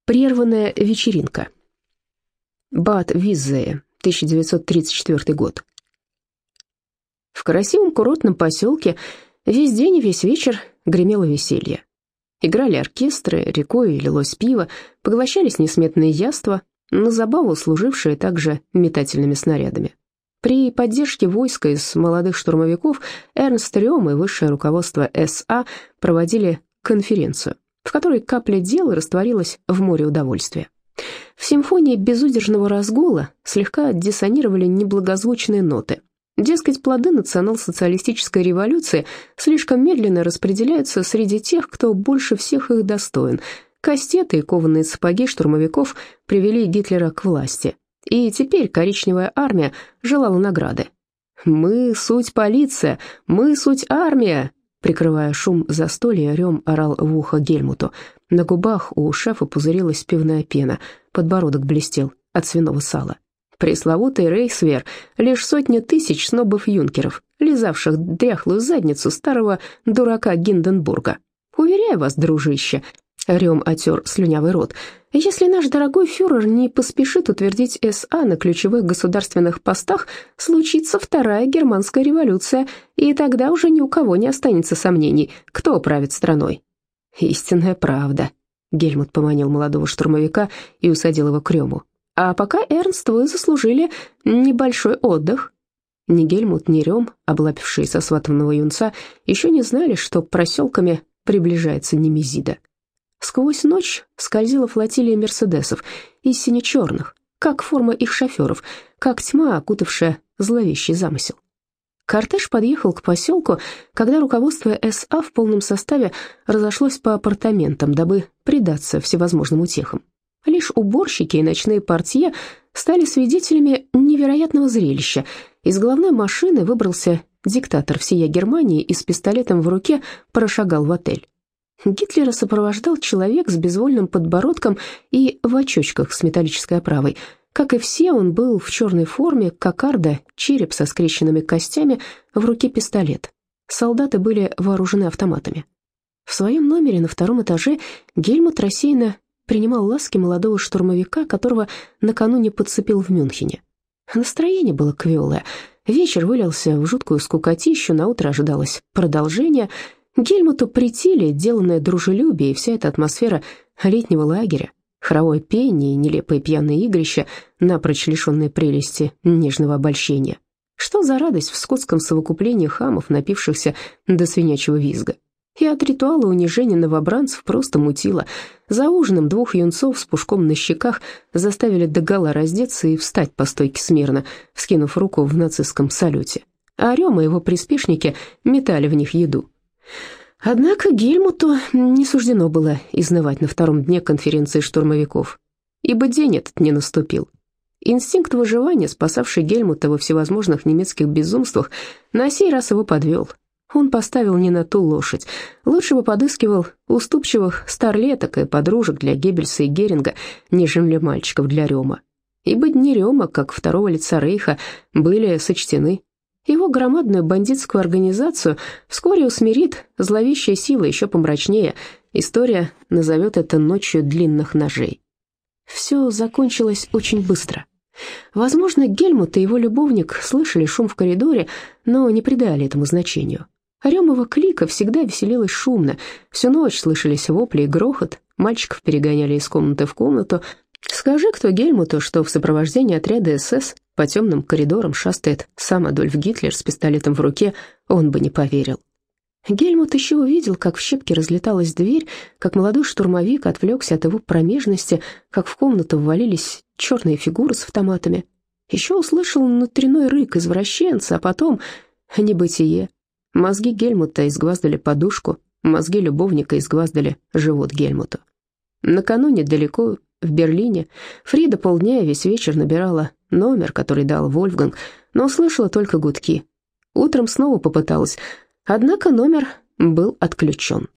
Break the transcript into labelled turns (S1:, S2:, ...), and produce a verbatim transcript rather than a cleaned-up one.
S1: Прерванная вечеринка. Бад Виззее, тысяча девятьсот тридцать четвёртый год. В красивом курортном поселке весь день и весь вечер гремело веселье. Играли оркестры, рекой лилось пиво, поглощались несметные яства, на забаву служившие также метательными снарядами. При поддержке войска из молодых штурмовиков Эрнст Рём и высшее руководство эс а проводили конференцию, в которой капля дела растворилась в море удовольствия. В симфонии безудержного разгула слегка диссонировали неблагозвучные ноты. Дескать, плоды национал-социалистической революции слишком медленно распределяются среди тех, кто больше всех их достоин. Кастеты и кованые сапоги штурмовиков привели Гитлера к власти. И теперь коричневая армия желала награды. «Мы суть полиция! Мы суть армия!» Прикрывая шум застолья, Рём орал в ухо Гельмуту. На губах у шефа пузырилась пивная пена, подбородок блестел от свиного сала. Пресловутый рейхсвер — лишь сотня тысяч снобов-юнкеров, лизавших дряхлую задницу старого дурака Гинденбурга. «Уверяю вас, дружище», — Рём отер слюнявый рот, «если наш дорогой фюрер не поспешит утвердить эс а на ключевых государственных постах, случится вторая германская революция, и тогда уже ни у кого не останется сомнений, кто правит страной». «Истинная правда», — Гельмут поманил молодого штурмовика и усадил его к Рёму. «А пока, Эрнст, вы заслужили небольшой отдых». Ни Гельмут, ни Рём, облапившие сосватанного юнца, еще не знали, что проселками приближается Немезида. Сквозь ночь скользила флотилия мерседесов, из сине-черных, как форма их шоферов, как тьма, окутавшая зловещий замысел. Кортеж подъехал к поселку, когда руководство эс а в полном составе разошлось по апартаментам, дабы предаться всевозможным утехам. Лишь уборщики и ночные портье стали свидетелями невероятного зрелища. Из головной машины выбрался диктатор всея Германии и с пистолетом в руке прошагал в отель. Гитлера сопровождал человек с безвольным подбородком и в очочках с металлической оправой. Как и все, он был в черной форме, кокарда, череп со скрещенными костями, в руке пистолет. Солдаты были вооружены автоматами. В своем номере на втором этаже Гельмут рассеянно принимал ласки молодого штурмовика, которого накануне подцепил в Мюнхене. Настроение было квелое. Вечер вылился в жуткую скукотищу, наутро ожидалось продолжение. Гельмуту претили деланное дружелюбие и вся эта атмосфера летнего лагеря, хоровое пение и нелепые пьяные игрища, напрочь лишенные прелести нежного обольщения. Что за радость в скотском совокуплении хамов, напившихся до свинячьего визга? И от ритуала унижения новобранцев просто мутило. За ужином двух юнцов с пушком на щеках заставили догола раздеться и встать по стойке смирно, вскинув руку в нацистском салюте. А Рём и его приспешники метали в них еду. Однако Гельмуту не суждено было изнывать на втором дне конференции штурмовиков, ибо день этот не наступил. Инстинкт выживания, спасавший Гельмута во всевозможных немецких безумствах, на сей раз его подвел. Он поставил не на ту лошадь. Лучше бы подыскивал уступчивых старлеток и подружек для Геббельса и Геринга, нежели мальчиков для Рёма. Ибо дни Рёма, как второго лица Рейха, были сочтены. Его громадную бандитскую организацию вскоре усмирит зловещая сила еще помрачнее. История назовет это ночью длинных ножей. Все закончилось очень быстро. Возможно, Гельмут и его любовник слышали шум в коридоре, но не придали этому значению. Рёмова клика всегда веселилась шумно. Всю ночь слышались вопли и грохот, мальчиков перегоняли из комнаты в комнату. Скажи кто Гельмуту, что в сопровождении отряда эс эс по темным коридорам шастает сам Адольф Гитлер с пистолетом в руке, он бы не поверил. Гельмут еще увидел, как в щепки разлеталась дверь, как молодой штурмовик отвлекся от его промежности, как в комнату ввалились черные фигуры с автоматами. Еще услышал внутренний рык извращенца, а потом небытие. Мозги Гельмута изгваздали подушку, мозги любовника изгваздали живот Гельмуту. Накануне далеко в Берлине Фрида полдня и весь вечер набирала номер, который дал Вольфганг, но услышала только гудки. Утром снова попыталась, однако номер был отключен.